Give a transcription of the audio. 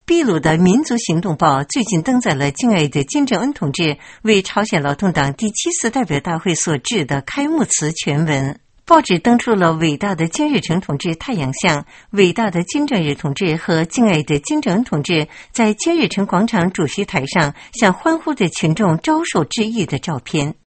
秘鲁的《民族行动报》最近登载了敬爱的金正恩同志为朝鲜劳动党第7次代表大会所致的开幕词全文。报纸登出了伟大的金日成同志太阳像、伟大的金正日同志和敬爱的金正恩同志在金日成广场主席台上向欢呼的群众招手致意的照片。